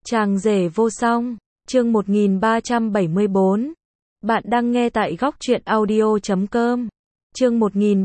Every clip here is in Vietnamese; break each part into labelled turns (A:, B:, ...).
A: Chàng rể vô song, chương 1374. Bạn đang nghe tại góc truyện audio.com. Chương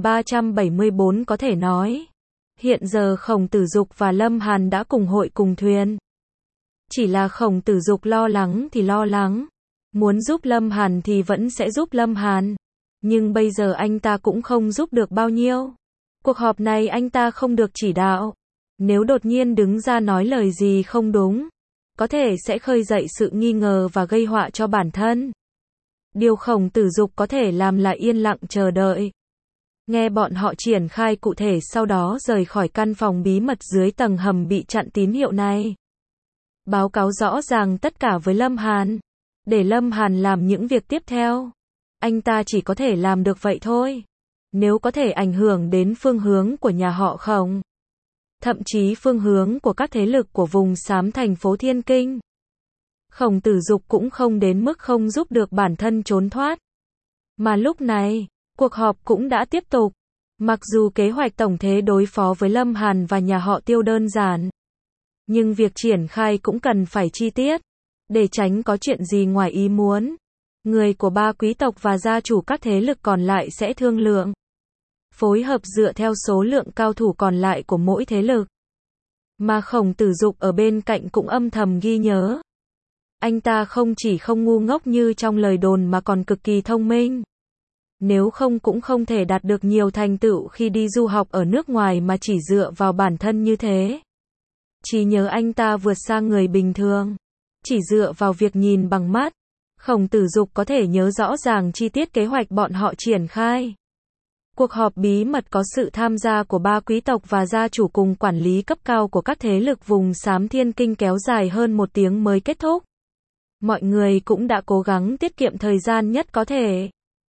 A: 1374 có thể nói. Hiện giờ Khổng Tử Dục và Lâm Hàn đã cùng hội cùng thuyền. Chỉ là Khổng Tử Dục lo lắng thì lo lắng. Muốn giúp Lâm Hàn thì vẫn sẽ giúp Lâm Hàn. Nhưng bây giờ anh ta cũng không giúp được bao nhiêu. Cuộc họp này anh ta không được chỉ đạo. Nếu đột nhiên đứng ra nói lời gì không đúng, có thể sẽ khơi dậy sự nghi ngờ và gây họa cho bản thân. Điều Khổng Tử Dục có thể làm là yên lặng chờ đợi. Nghe bọn họ triển khai cụ thể, sau đó rời khỏi căn phòng bí mật dưới tầng hầm bị chặn tín hiệu này. Báo cáo rõ ràng tất cả với Lâm Hàn. Để Lâm Hàn làm những việc tiếp theo. Anh ta chỉ có thể làm được vậy thôi. Nếu có thể ảnh hưởng đến phương hướng của nhà họ Khổng, thậm chí phương hướng của các thế lực của vùng xám thành phố Thiên Kinh, Khổng Tử Dục cũng không đến mức không giúp được bản thân trốn thoát. Mà lúc này, cuộc họp cũng đã tiếp tục. Mặc dù kế hoạch tổng thể đối phó với Lâm Hàn và nhà họ Tiêu đơn giản, nhưng việc triển khai cũng cần phải chi tiết, để tránh có chuyện gì ngoài ý muốn. Người của ba quý tộc và gia chủ các thế lực còn lại sẽ thương lượng, phối hợp dựa theo số lượng cao thủ còn lại của mỗi thế lực. Mà Khổng Tử Dục ở bên cạnh cũng âm thầm ghi nhớ. Anh ta không chỉ không ngu ngốc như trong lời đồn mà còn cực kỳ thông minh. Nếu không cũng không thể đạt được nhiều thành tựu khi đi du học ở nước ngoài mà chỉ dựa vào bản thân như thế. Trí nhớ anh ta vượt xa người bình thường. Chỉ dựa vào việc nhìn bằng mắt, Khổng Tử Dục có thể nhớ rõ ràng chi tiết kế hoạch bọn họ triển khai. Cuộc họp bí mật có sự tham gia của ba quý tộc và gia chủ cùng quản lý cấp cao của các thế lực vùng xám Thiên Kinh kéo dài hơn 1 tiếng mới kết thúc. Mọi người cũng đã cố gắng tiết kiệm thời gian nhất có thể.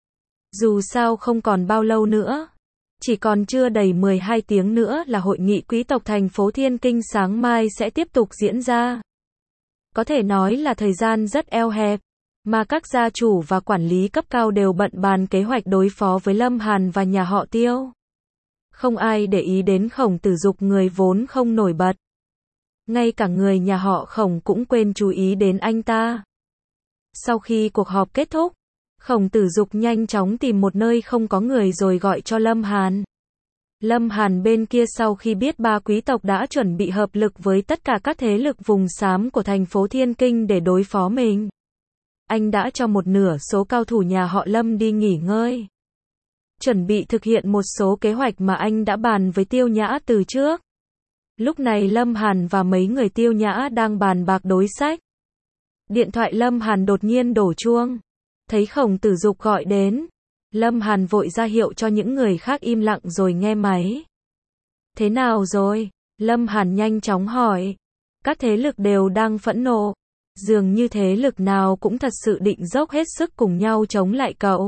A: Dù sao không còn bao lâu nữa. Chỉ còn chưa đầy 12 tiếng nữa là hội nghị quý tộc thành phố Thiên Kinh sáng mai sẽ tiếp tục diễn ra. Có thể nói là thời gian rất eo hẹp. Mà các gia chủ và quản lý cấp cao đều bận bàn kế hoạch đối phó với Lâm Hàn và nhà họ Tiêu. Không ai để ý đến Khổng Tử Dục, người vốn không nổi bật. Ngay cả người nhà họ Khổng cũng quên chú ý đến anh ta. Sau khi cuộc họp kết thúc, Khổng Tử Dục nhanh chóng tìm một nơi không có người rồi gọi cho Lâm Hàn. Lâm Hàn bên kia sau khi biết ba quý tộc đã chuẩn bị hợp lực với tất cả các thế lực vùng xám của thành phố Thiên Kinh để đối phó mình. Anh đã cho một nửa số cao thủ nhà họ Lâm đi nghỉ ngơi, chuẩn bị thực hiện một số kế hoạch mà anh đã bàn với Tiêu Nhã từ trước. Lúc này Lâm Hàn và mấy người Tiêu Nhã đang bàn bạc đối sách. Điện thoại Lâm Hàn đột nhiên đổ chuông. Thấy Khổng Tử Dục gọi đến, Lâm Hàn vội ra hiệu cho những người khác im lặng rồi nghe máy. Thế nào rồi? Lâm Hàn nhanh chóng hỏi. Các thế lực đều đang phẫn nộ. Dường như thế lực nào cũng thật sự định dốc hết sức cùng nhau chống lại cậu.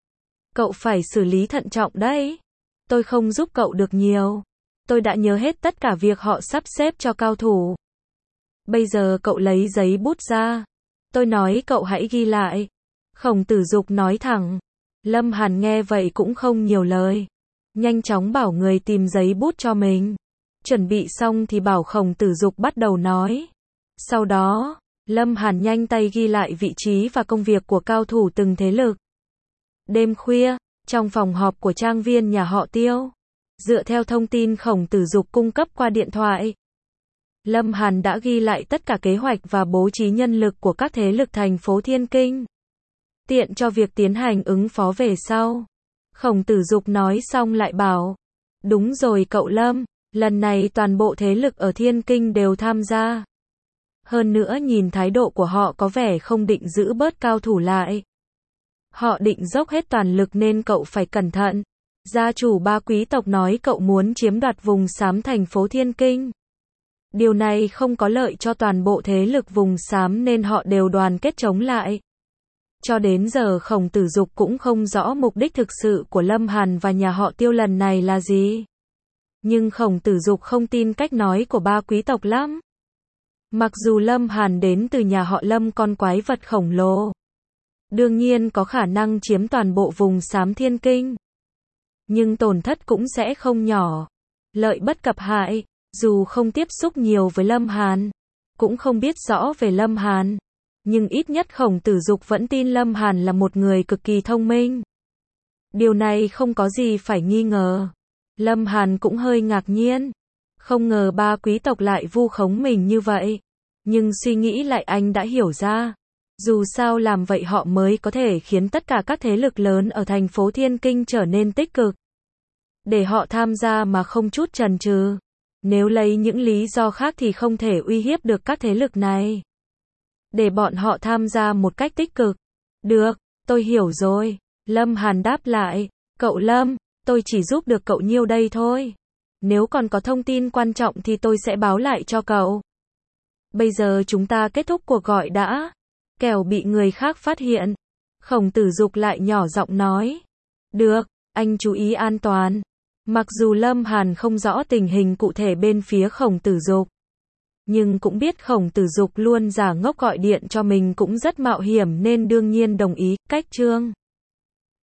A: Cậu phải xử lý thận trọng đấy. Tôi không giúp cậu được nhiều. Tôi đã nhớ hết tất cả việc họ sắp xếp cho cao thủ. Bây giờ cậu lấy giấy bút ra. Tôi nói cậu hãy ghi lại. Khổng Tử Dục nói thẳng. Lâm Hàn nghe vậy cũng không nhiều lời. Nhanh chóng bảo người tìm giấy bút cho mình. Chuẩn bị xong thì bảo Khổng Tử Dục bắt đầu nói. Sau đó, Lâm Hàn nhanh tay ghi lại vị trí và công việc của cao thủ từng thế lực. Đêm khuya, trong phòng họp của trang viên nhà họ Tiêu, dựa theo thông tin Khổng Tử Dục cung cấp qua điện thoại, Lâm Hàn đã ghi lại tất cả kế hoạch và bố trí nhân lực của các thế lực thành phố Thiên Kinh, tiện cho việc tiến hành ứng phó về sau. Khổng Tử Dục nói xong lại bảo, đúng rồi cậu Lâm, lần này toàn bộ thế lực ở Thiên Kinh đều tham gia. Hơn nữa nhìn thái độ của họ có vẻ không định giữ bớt cao thủ lại. Họ định dốc hết toàn lực nên cậu phải cẩn thận. Gia chủ ba quý tộc nói cậu muốn chiếm đoạt vùng xám thành phố Thiên Kinh. Điều này không có lợi cho toàn bộ thế lực vùng xám nên họ đều đoàn kết chống lại. Cho đến giờ Khổng Tử Dục cũng không rõ mục đích thực sự của Lâm Hàn và nhà họ Tiêu lần này là gì. Nhưng Khổng Tử Dục không tin cách nói của ba quý tộc lắm. Mặc dù Lâm Hàn đến từ nhà họ Lâm, con quái vật khổng lồ, đương nhiên có khả năng chiếm toàn bộ vùng xám Thiên Kinh. Nhưng tổn thất cũng sẽ không nhỏ. Lợi bất cập hại, dù không tiếp xúc nhiều với Lâm Hàn, cũng không biết rõ về Lâm Hàn. Nhưng ít nhất Khổng Tử Dục vẫn tin Lâm Hàn là một người cực kỳ thông minh. Điều này không có gì phải nghi ngờ. Lâm Hàn cũng hơi ngạc nhiên. Không ngờ ba quý tộc lại vu khống mình như vậy. Nhưng suy nghĩ lại anh đã hiểu ra. Dù sao làm vậy họ mới có thể khiến tất cả các thế lực lớn ở thành phố Thiên Kinh trở nên tích cực. Để họ tham gia mà không chút chần chừ. Nếu lấy những lý do khác thì không thể uy hiếp được các thế lực này. Để bọn họ tham gia một cách tích cực. Được, tôi hiểu rồi. Lâm Hàn đáp lại. Cậu Lâm, tôi chỉ giúp được cậu nhiêu đây thôi. Nếu còn có thông tin quan trọng thì tôi sẽ báo lại cho cậu. Bây giờ chúng ta kết thúc cuộc gọi đã. Kẻo bị người khác phát hiện. Khổng Tử Dục lại nhỏ giọng nói. Được, anh chú ý an toàn. Mặc dù Lâm Hàn không rõ tình hình cụ thể bên phía Khổng Tử Dục, nhưng cũng biết Khổng Tử Dục luôn giả ngốc gọi điện cho mình cũng rất mạo hiểm nên đương nhiên đồng ý. Cách chương